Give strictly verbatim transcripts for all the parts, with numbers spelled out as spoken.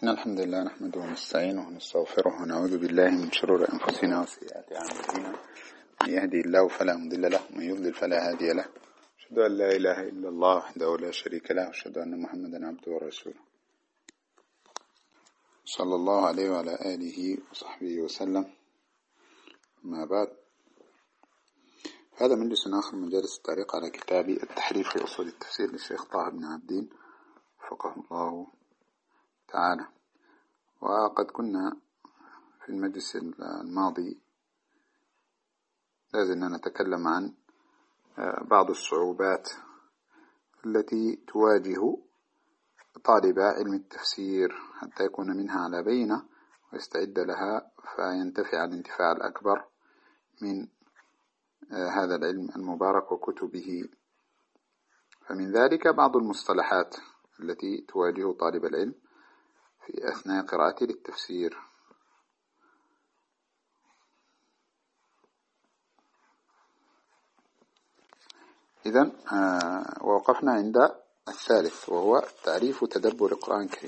إن الحمد لله نحمده ونستعينه ونستغفره ونعوذ بالله من شرور أنفسنا وسيئات أعمالنا. من يهدي الله فلا مضل له ومن يضلل فلا هادي له. أشهد أن لا إله إلا الله وحده لا شريك له وأشهد أن محمدا عبده ورسوله صلى الله عليه وعلى آله وصحبه وسلم. ما بعد، هذا مجلس آخر من مجالس التعليق على كتاب التحريف في أصول التفسير للشيخ طه بن عابدين وفقه الله تعالى. وقد كنا في المجلس الماضي لازلنا نتكلم عن بعض الصعوبات التي تواجه طالب علم التفسير حتى يكون منها على بينة ويستعد لها فينتفع الانتفاع الأكبر من هذا العلم المبارك وكتبه. فمن ذلك بعض المصطلحات التي تواجه طالب العلم في أثناء قراءته للتفسير. إذن آه ووقفنا عند الثالث وهو تعريف تدبر القرآن الكريم.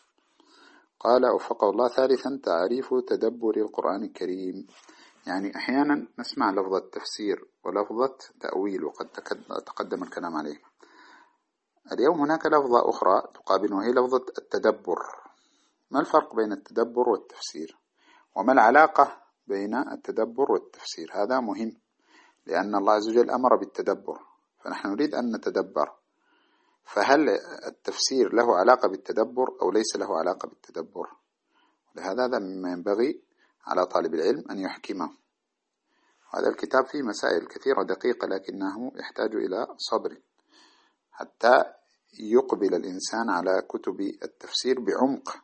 قال وفقه الله: ثالثا تعريف تدبر القرآن الكريم. يعني أحيانا نسمع لفظة تفسير ولفظة تأويل وقد تقدم الكلام عليه. اليوم هناك لفظة أخرى تقابله وهي لفظة التدبر. ما الفرق بين التدبر والتفسير؟ وما العلاقة بين التدبر والتفسير؟ هذا مهم، لأن الله عز وجل أمر بالتدبر، فنحن نريد أن نتدبر. فهل التفسير له علاقة بالتدبر أو ليس له علاقة بالتدبر؟ لهذا هذا مما ينبغي على طالب العلم أن يحكمه. هذا الكتاب فيه مسائل كثيرة دقيقة، لكنه يحتاج إلى صبر حتى يقبل الإنسان على كتب التفسير بعمق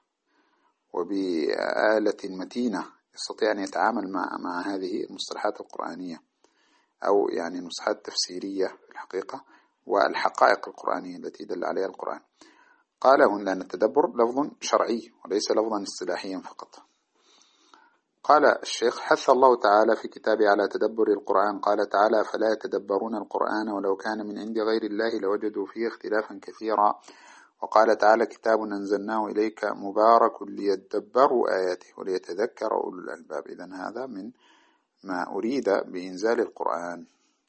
وبآلة متينة يستطيع أن يتعامل مع, مع هذه المصطلحات القرآنية، أو يعني المصطلحات التفسيرية في الحقيقة والحقائق القرآنية التي دل عليها القرآن. قال هنا لأن التدبر لفظ شرعي وليس لفظا اصطلاحيا فقط. قال الشيخ: حث الله تعالى في كتابه على تدبر القرآن. قال تعالى: فلا يتدبرون القرآن ولو كان من عند غير الله لوجدوا فيه اختلافا كثيرا. وقال تعالى: كتاب أنزلناه إليك مبارك ليدبروا آياته وليتذكر أولو الألباب. إذن هذا من ما أريد بإنزال القرآن.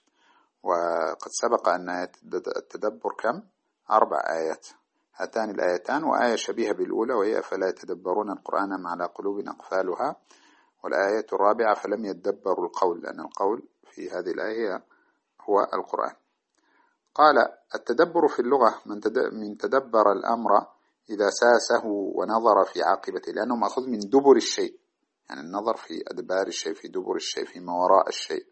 وقد سبق أن آيات التدبر كم؟ أربع آيات، هاتان الآيتان وآية شبيهة بالأولى وهي فلا يتدبرون القرآن أم على قلوب أقفالها، والآية الرابعة فلم يتدبروا القول، لأن القول في هذه الآية هو القرآن. قال: التدبر في اللغة من تدبر الأمر إذا ساسه ونظر في عاقبته، لأنه مأخوذ من دبر الشيء، يعني النظر في أدبار الشيء، في دبر الشيء، في ما وراء الشيء.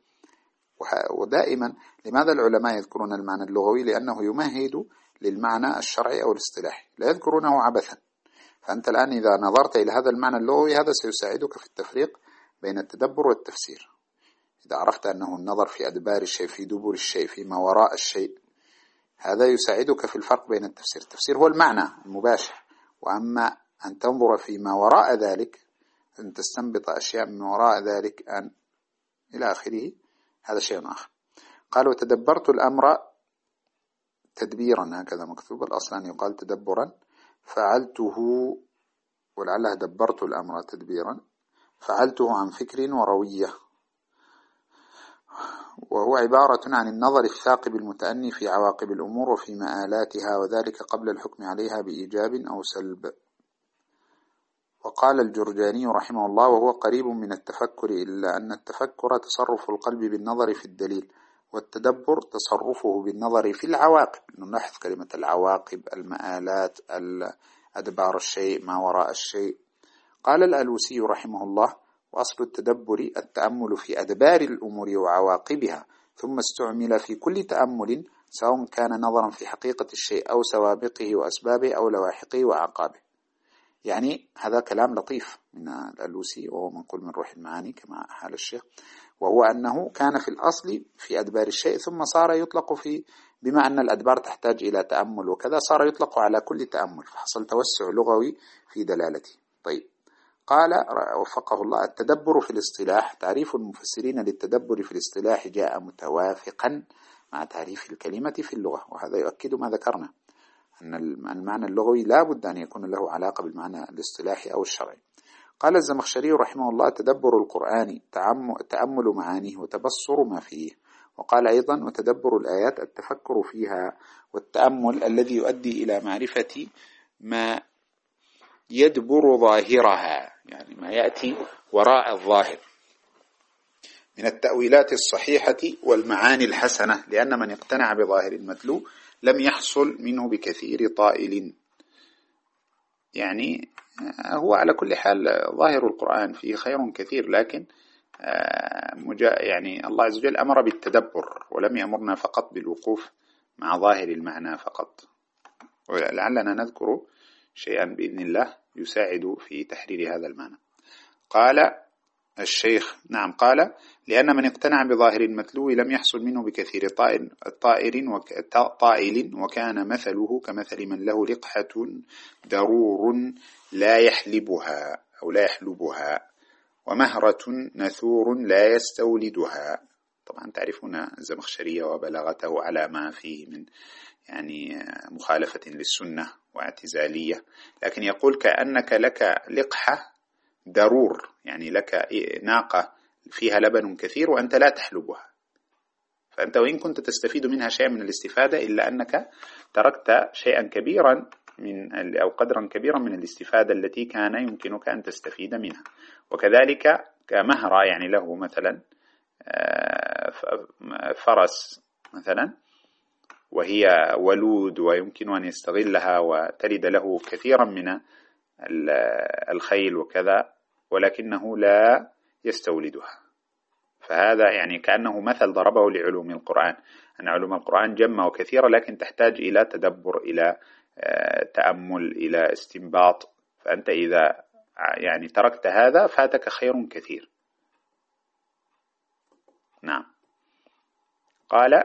ودائما لماذا العلماء يذكرون المعنى اللغوي؟ لأنه يمهد للمعنى الشرعي أو الاصطلاحي، لا يذكرونه عبثا. فأنت الآن إذا نظرت إلى هذا المعنى اللغوي هذا سيساعدك في التفريق بين التدبر والتفسير. إذا عرفت أنه النظر في أدبار الشيء، في دبر الشيء، في ما وراء الشيء، هذا يساعدك في الفرق بين التفسير. التفسير هو المعنى المباشر، وأما أن تنظر في ما وراء ذلك، أن تستنبط أشياء من وراء ذلك أن إلى آخره، هذا شيء آخر. قال: وتدبرت الأمر تدبيرا، هكذا مكتوب الأصل أن يقال تدبرا. فعلته، ولعلها دبرت الأمر تدبيرا، فعلته عن فكر وروية، وهو عبارة عن النظر الثاقب المتأني في عواقب الأمور وفي مآلاتها، وذلك قبل الحكم عليها بإيجاب أو سلب. وقال الجرجاني رحمه الله: وهو قريب من التفكر، إلا أن التفكر تصرف القلب بالنظر في الدليل، والتدبر تصرفه بالنظر في العواقب. نلاحظ كلمة العواقب، المآلات، أدبار الشيء، ما وراء الشيء. قال الألوسي رحمه الله: وأصل التدبر التأمل في أدبار الأمور وعواقبها، ثم استعمل في كل تأمل سواء كان نظرا في حقيقة الشيء أو سوابقه وأسبابه أو لواحقه وعقابه. يعني هذا كلام لطيف من الألوسي، وهو منقول من روح المعاني كما حال الشيخ، وهو أنه كان في الأصل في أدبار الشيء، ثم صار يطلق في، بما أن الأدبار تحتاج إلى تأمل وكذا، صار يطلق على كل تأمل، فحصل توسع لغوي في دلالته. طيب، قال وفقه الله: التدبر في الاصطلاح. تعريف المفسرين للتدبر في الاصطلاح جاء متوافقا مع تعريف الكلمة في اللغة، وهذا يؤكد ما ذكرنا، أن المعنى اللغوي لا بد أن يكون له علاقة بالمعنى الاصطلاحي أو الشرعي. قال الزمخشري رحمه الله: تدبر القرآن تأمل معانيه وتبصر ما فيه. وقال أيضا: وتدبر الآيات التفكر فيها والتأمل الذي يؤدي إلى معرفة ما يدبر ظاهرها، يعني ما يأتي وراء الظاهر من التأويلات الصحيحة والمعاني الحسنة، لأن من اقتنع بظاهر المتلو لم يحصل منه بكثير طائل. يعني هو على كل حال ظاهر القرآن فيه خير كثير، لكن يعني الله عز وجل أمر بالتدبر ولم يأمرنا فقط بالوقوف مع ظاهر المعنى فقط. ولعلنا نذكر شيئا بإذن الله يساعد في تحرير هذا المعنى. قال الشيخ: نعم، قال: لأن من اقتنع بظاهر المتلو لم يحصل منه بكثير طائر, طائر وك طائل وكان مثله كمثل من له لقحة درور لا يحلبها أو لا يحلبها، ومهرة نثور لا يستولدها. طبعا تعرفون الزمخشري وبلاغته على ما فيه من يعني مخالفة للسنة واعتزالية، لكن يقول: كأنك لك لقحة درور، يعني لك ناقة فيها لبن كثير وأنت لا تحلبها، فأنت وإن كنت تستفيد منها شيئا من الاستفادة إلا أنك تركت شيئا كبيرا من أو قدرا كبيرا من الاستفادة التي كان يمكنك أن تستفيد منها. وكذلك كمهرة، يعني له مثلا فرس مثلا وهي ولود ويمكن أن يستغلها وتلد له كثيرا من الخيل وكذا، ولكنه لا يستولدها. فهذا يعني كأنه مثل ضربه لعلوم القرآن، أن علوم القرآن جمة وكثيرة لكن تحتاج إلى تدبر، إلى تأمل، إلى استنباط. فأنت إذا يعني تركت هذا فاتك خير كثير. نعم. قال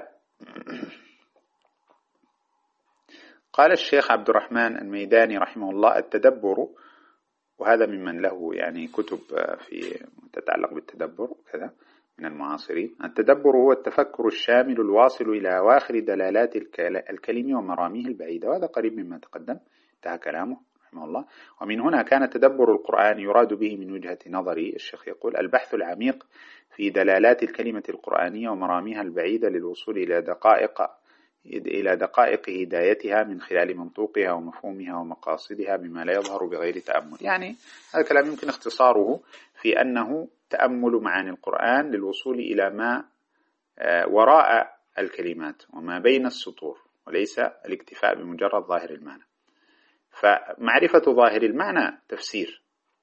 قال الشيخ عبد الرحمن الميداني رحمه الله: التدبر، وهذا ممن له يعني كتب في تتعلق بالتدبر كذا من المعاصرين: التدبر هو التفكر الشامل الواصل إلى أواخر دلالات الكلم ومراميه البعيدة. وهذا قريب مما تقدم، انتهى كلامه رحمه الله. ومن هنا كان تدبر القرآن يراد به من وجهة نظري، الشيخ يقول: البحث العميق في دلالات الكلمة القرآنية ومراميها البعيدة للوصول إلى دقائق إلى دقائق هدايتها من خلال منطوقها ومفهومها ومقاصدها بما لا يظهر بغير تأمل. يعني هذا الكلام يمكن اختصاره في أنه تأمل معاني القرآن للوصول إلى ما وراء الكلمات وما بين السطور، وليس الاكتفاء بمجرد ظاهر المعنى. فمعرفة ظاهر المعنى تفسير،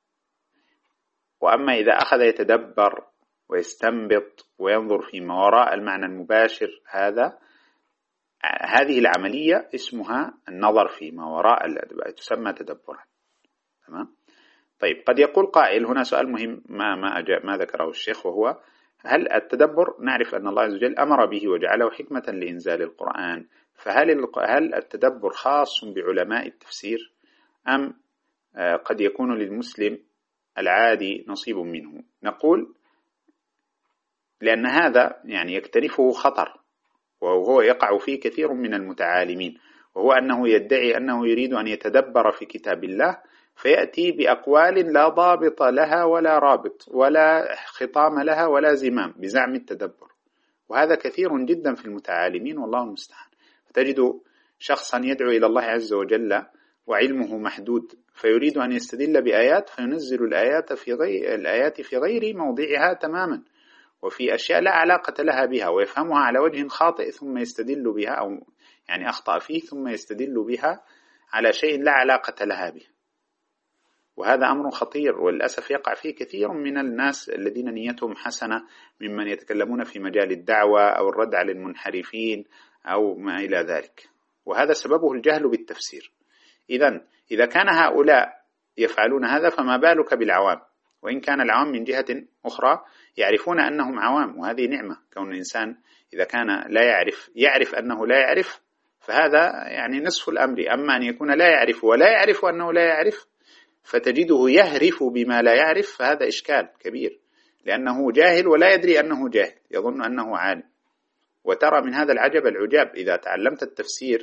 وأما إذا أخذ يتدبر ويستنبط وينظر فيما وراء المعنى المباشر، هذا هذه العملية اسمها النظر فيما وراء الأدباء، تسمى تدبرا. تمام؟ طيب، قد يقول قائل هنا سؤال مهم ما ما أجاب ما ذكره الشيخ، وهو: هل التدبر نعرف أن الله عز وجل أمر به وجعله حكمة لإنزال القرآن، فهل هل التدبر خاص بعلماء التفسير أم قد يكون للمسلم العادي نصيب منه؟ نقول لأن هذا يعني يكتنفه خطر، وهو يقع فيه كثير من المتعالمين، وهو أنه يدعي أنه يريد أن يتدبر في كتاب الله فيأتي بأقوال لا ضابط لها ولا رابط ولا خطام لها ولا زمام بزعم التدبر. وهذا كثير جدا في المتعالمين والله المستعان. فتجد شخصا يدعو إلى الله عز وجل وعلمه محدود، فيريد أن يستدل بآيات فينزل الآيات في غير الآيات في غير موضعها تماما، وفي أشياء لا علاقة لها بها، ويفهمها على وجه خاطئ ثم يستدل بها، أو يعني أخطأ فيه ثم يستدل بها على شيء لا علاقة لها به. وهذا أمر خطير، وللأسف يقع فيه كثير من الناس الذين نيتهم حسنة ممن يتكلمون في مجال الدعوة أو الرد على المنحرفين أو ما إلى ذلك، وهذا سببه الجهل بالتفسير. إذن إذا كان هؤلاء يفعلون هذا فما بالك بالعوام، وإن كان العوام من جهة أخرى يعرفون أنهم عوام، وهذه نعمة. كون الإنسان إذا كان لا يعرف يعرف أنه لا يعرف، فهذا يعني نصف الأمر. أما أن يكون لا يعرف ولا يعرف أنه لا يعرف فتجده يهرف بما لا يعرف، فهذا إشكال كبير، لأنه جاهل ولا يدري أنه جاهل، يظن أنه عالم. وترى من هذا العجب العجاب، إذا تعلمت التفسير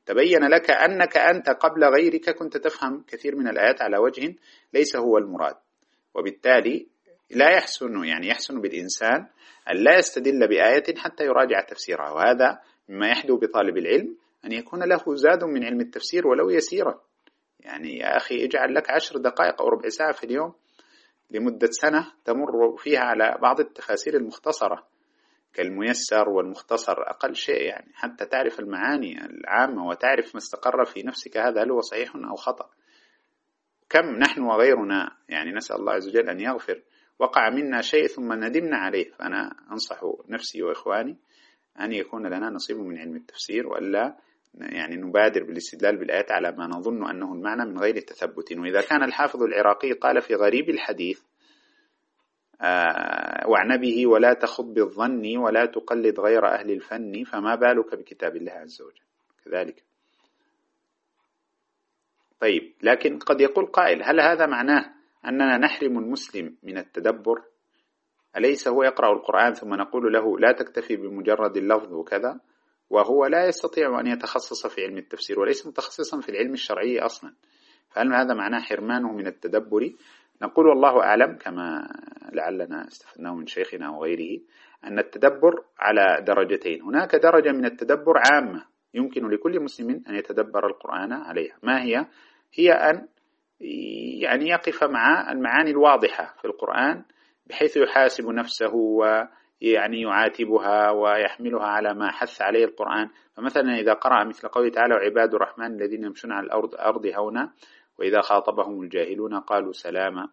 تبين لك أنك أنت قبل غيرك كنت تفهم كثير من الآيات على وجه ليس هو المراد. وبالتالي لا يحسن يعني يحسن بالإنسان أن لا يستدل بآية حتى يراجع تفسيرها، وهذا مما يحدو بطالب العلم أن يكون له زاد من علم التفسير ولو يسيرا. يعني يا أخي اجعل لك عشر دقائق أو ربع ساعة في اليوم لمدة سنة تمر فيها على بعض التفاسير المختصرة كالميسر والمختصر أقل شيء، يعني حتى تعرف المعاني العامة وتعرف ما استقر في نفسك هذا هل هو صحيح أو خطأ. كم نحن وغيرنا يعني نسأل الله عز وجل أن يغفر وقع منا شيء ثم ندمنا عليه. فأنا أنصح نفسي وإخواني أن يكون لنا نصيب من علم التفسير، وألا يعني نبادر بالاستدلال بالآيات على ما نظن أنه المعنى من غير تثبت. وإذا كان الحافظ العراقي قال في غريب الحديث آه واعن به ولا تخض بالظن ولا تقلد غير أهل الفن، فما بالك بكتاب الله عز وجل كذلك. طيب، لكن قد يقول قائل هل هذا معناه أننا نحرم المسلم من التدبر؟ أليس هو يقرأ القرآن ثم نقول له لا تكتفي بمجرد اللفظ وكذا، وهو لا يستطيع أن يتخصص في علم التفسير وليس متخصصا في العلم الشرعي أصلا، فهل هذا معناه حرمانه من التدبر؟ نقول والله أعلم كما لعلنا استفدناه من شيخنا وغيره أن التدبر على درجتين. هناك درجة من التدبر عامة يمكن لكل مسلم أن يتدبر القرآن عليها، ما هي؟ هي أن يعني يقف مع المعاني الواضحة في القرآن بحيث يحاسب نفسه ويعني يعاتبها ويحملها على ما حث عليه القرآن. فمثلا إذا قرأ مثل قوله تعالى وعباد الرحمن الذين يمشون على الأرض أرض هونا وإذا خاطبهم الجاهلون قالوا سلاما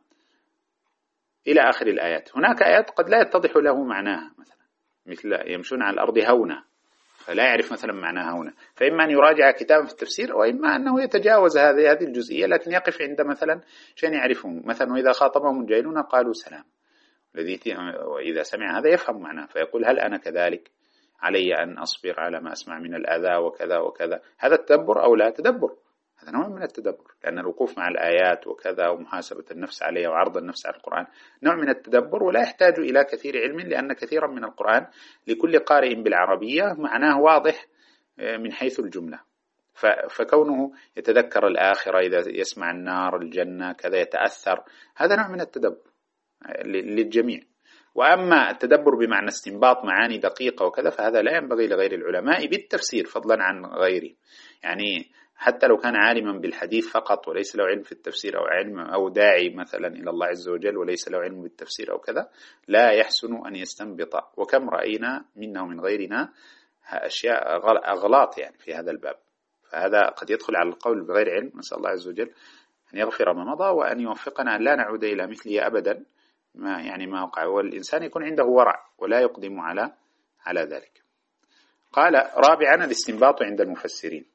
إلى آخر الآيات. هناك آيات قد لا يتضح له معناها، مثلا مثل يمشون على الأرض هونا فلا يعرف مثلا معناها هونا، فإما أن يراجع كتابا في التفسير وإما أنه يتجاوز هذه هذه الجزئية لكن يقف عند مثلا شيء يعرفه، مثلا وإذا خاطبهم الجاهلون قالوا سلام، الذي وإذا سمع هذا يفهم معناه فيقول هل أنا كذلك؟ علي أن أصبر على ما أسمع من الأذى وكذا وكذا. هذا التدبر أو لا تدبر؟ هذا نوع من التدبر، لأن الوقوف مع الآيات وكذا ومحاسبة النفس عليها وعرض النفس على القرآن نوع من التدبر ولا يحتاج إلى كثير علم، لأن كثيرا من القرآن لكل قارئ بالعربية معناه واضح من حيث الجملة، فكونه يتذكر الآخرة إذا يسمع النار الجنة كذا يتأثر، هذا نوع من التدبر للجميع. وأما التدبر بمعنى استنباط معاني دقيقة وكذا فهذا لا ينبغي لغير العلماء بالتفسير فضلا عن غيره. يعني حتى لو كان عالما بالحديث فقط وليس له علم في التفسير أو علم أو داعي مثلا إلى الله عز وجل وليس له علم بالتفسير أو كذا لا يحسن أن يستنبط. وكم رأينا منا ومن غيرنا أشياء أغلاط يعني في هذا الباب، فهذا قد يدخل على القول بغير علم. نسأل الله عز وجل أن يغفر ما مضى وأن يوفقنا أن لا نعود إلى مثله أبدا، ما يعني ما وقع، والإنسان يكون عنده ورع ولا يقدم على على ذلك. قال رابعا الاستنباط عند المفسرين.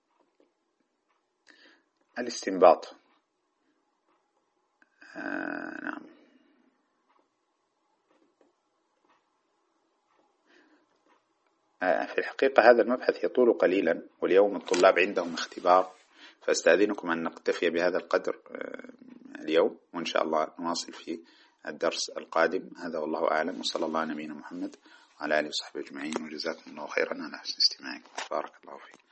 الاستنباط آه نعم آه في الحقيقة هذا المبحث يطول قليلا واليوم الطلاب عندهم اختبار، فاستأذنكم أن نكتفي بهذا القدر آه اليوم، وإن شاء الله نواصل في الدرس القادم. هذا والله أعلم، وصلى الله على نبينا محمد وعلى آله وصحبه أجمعين، وجزاكم الله خيرا على حسن استماعكم. بارك الله فيكم.